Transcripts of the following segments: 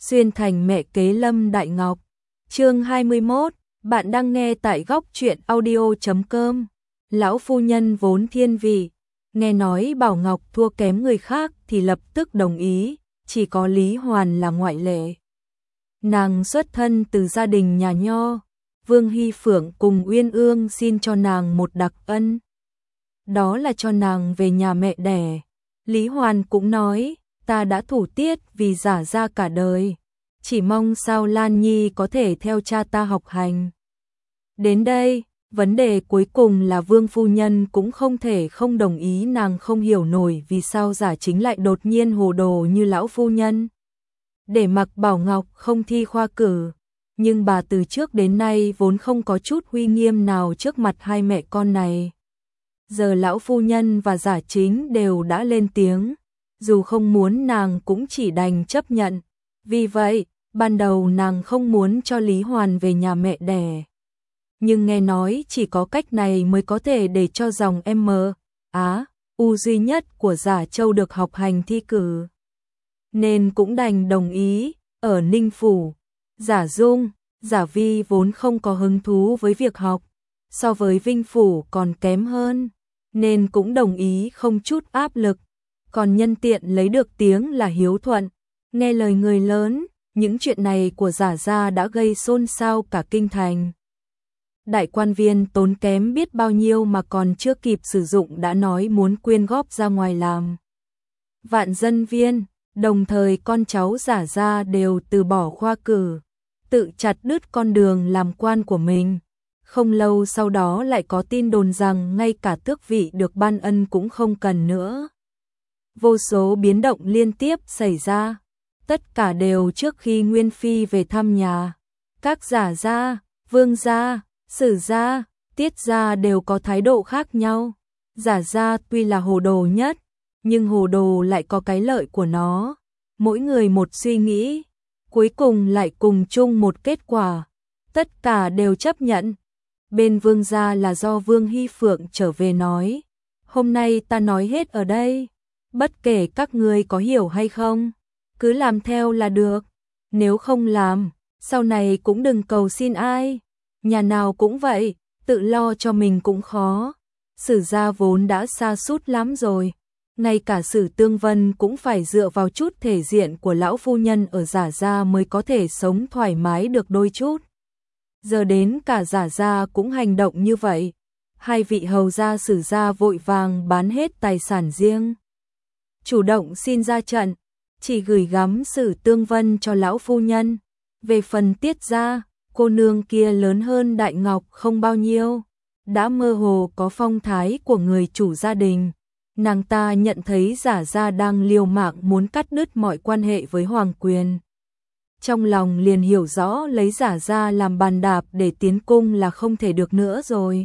xuyên thành mẹ kế Lâm Đại Ngọc. Chương 21, bạn đang nghe tại góc truyện audio.com. Lão phu nhân vốn thiên vị, nghe nói Bảo Ngọc thua kém người khác thì lập tức đồng ý, chỉ có Lý Hoàn là ngoại lệ. Nàng xuất thân từ gia đình nhà nho, Vương Hy Phượng cùng Uyên Ương xin cho nàng một đặc ân. Đó là cho nàng về nhà mẹ đẻ. Lý Hoàn cũng nói, ta đã thủ tiết vì giả ra cả đời, chỉ mong sao Lan Nhi có thể theo cha ta học hành. Đến đây, vấn đề cuối cùng là Vương phu nhân cũng không thể không đồng ý, nàng không hiểu nổi vì sao giả chính lại đột nhiên hồ đồ như lão phu nhân. Để mặc Bảo Ngọc không thi khoa cử, nhưng bà từ trước đến nay vốn không có chút uy nghiêm nào trước mặt hai mẹ con này. Giờ lão phu nhân và giả chính đều đã lên tiếng, dù không muốn nàng cũng chỉ đành chấp nhận. Vì vậy, ban đầu nàng không muốn cho Lý Hoàn về nhà mẹ đẻ. Nhưng nghe nói chỉ có cách này mới có thể để cho dòng U duy nhất của Giả Châu được học hành thi cử. Nên cũng đành đồng ý. Ở Ninh Phủ, Giả Dung, Giả Vi vốn không có hứng thú với việc học, so với Vinh Phủ còn kém hơn, nên cũng đồng ý không chút áp lực. Còn nhân tiện lấy được tiếng là hiếu thuận, nghe lời người lớn. Những chuyện này của Giả gia đã gây xôn xao cả kinh thành. Đại quan viên tốn kém biết bao nhiêu mà còn chưa kịp sử dụng đã nói muốn quyên góp ra ngoài làm vạn dân viên, đồng thời con cháu Giả gia đều từ bỏ khoa cử, tự chặt đứt con đường làm quan của mình. Không lâu sau đó lại có tin đồn rằng ngay cả tước vị được ban ân cũng không cần nữa. Vô số biến động liên tiếp xảy ra, tất cả đều trước khi Nguyên Phi về thăm nhà. Các Giả gia, Vương gia, Sử gia, Tiết gia đều có thái độ khác nhau. Giả gia tuy là hồ đồ nhất, nhưng hồ đồ lại có cái lợi của nó. Mỗi người một suy nghĩ, cuối cùng lại cùng chung một kết quả. Tất cả đều chấp nhận. Bên Vương gia là do Vương Hy Phượng trở về nói, hôm nay ta nói hết ở đây, bất kể các ngươi có hiểu hay không, cứ làm theo là được. Nếu không làm, sau này cũng đừng cầu xin ai. Nhà nào cũng vậy, tự lo cho mình cũng khó. Sử gia vốn đã sa sút lắm rồi, ngay cả Sử Tương Vân cũng phải dựa vào chút thể diện của lão phu nhân ở Giả gia mới có thể sống thoải mái được đôi chút. Giờ đến cả Giả gia cũng hành động như vậy. Hai vị hầu gia Sử gia vội vàng bán hết tài sản riêng, chủ động xin ra trận, chỉ gửi gắm Sử Tương Vân cho lão phu nhân. Về phần Tiết gia, cô nương kia lớn hơn Đại Ngọc không bao nhiêu, đã mơ hồ có phong thái của người chủ gia đình. Nàng ta nhận thấy Giả gia đang liều mạng muốn cắt đứt mọi quan hệ với hoàng quyền, trong lòng liền hiểu rõ lấy Giả gia làm bàn đạp để tiến cung là không thể được nữa rồi.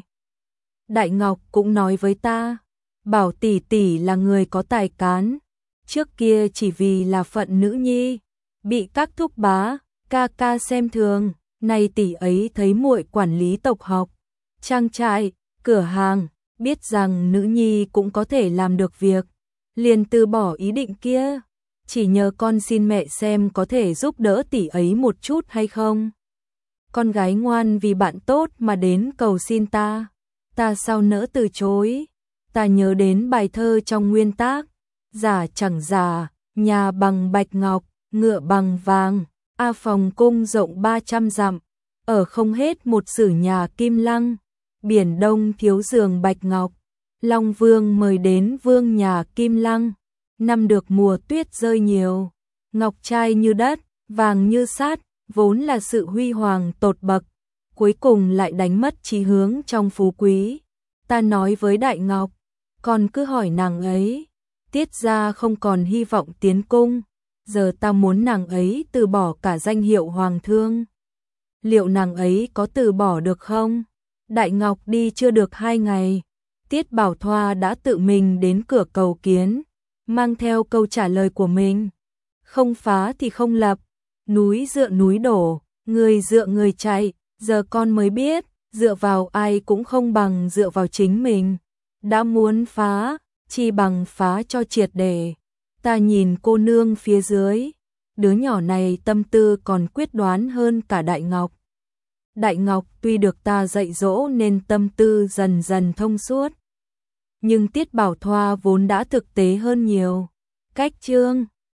Đại Ngọc cũng nói với ta, bảo tỷ tỷ là người có tài cán, trước kia chỉ vì là phận nữ nhi, bị các thúc bá, ca ca xem thường, nay tỷ ấy thấy muội quản lý tộc học, trang trại, cửa hàng, biết rằng nữ nhi cũng có thể làm được việc, liền từ bỏ ý định kia, chỉ nhờ con xin mẹ xem có thể giúp đỡ tỷ ấy một chút hay không. Con gái ngoan vì bạn tốt mà đến cầu xin ta sao nỡ từ chối. Ta nhớ đến bài thơ trong nguyên tác, giả chẳng giả, nhà bằng bạch ngọc, ngựa bằng vàng, phòng cung rộng 300 dặm, ở không hết một sử nhà kim lăng, biển đông thiếu giường bạch ngọc, Long Vương mời đến vương nhà kim lăng, năm được mùa tuyết rơi nhiều, ngọc trai như đất, vàng như sắt, vốn là sự huy hoàng tột bậc, cuối cùng lại đánh mất chí hướng trong phú quý. Ta nói với Đại Ngọc, còn cứ hỏi nàng ấy, Tiết gia không còn hy vọng tiến cung, giờ ta muốn nàng ấy từ bỏ cả danh hiệu hoàng thương. Liệu nàng ấy có từ bỏ được không? Đại Ngọc đi chưa được 2 ngày, Tiết Bảo Thoa đã tự mình đến cửa cầu kiến, mang theo câu trả lời của mình. Không phá thì không lập, núi dựa núi đổ, người dựa người chạy, giờ con mới biết, dựa vào ai cũng không bằng dựa vào chính mình. Đã muốn phá, chi bằng phá cho triệt để. Ta nhìn cô nương phía dưới, đứa nhỏ này tâm tư còn quyết đoán hơn cả Đại Ngọc. Đại Ngọc tuy được ta dạy dỗ nên tâm tư dần dần thông suốt, nhưng Tiết Bảo Thoa vốn đã thực tế hơn nhiều. Cách chương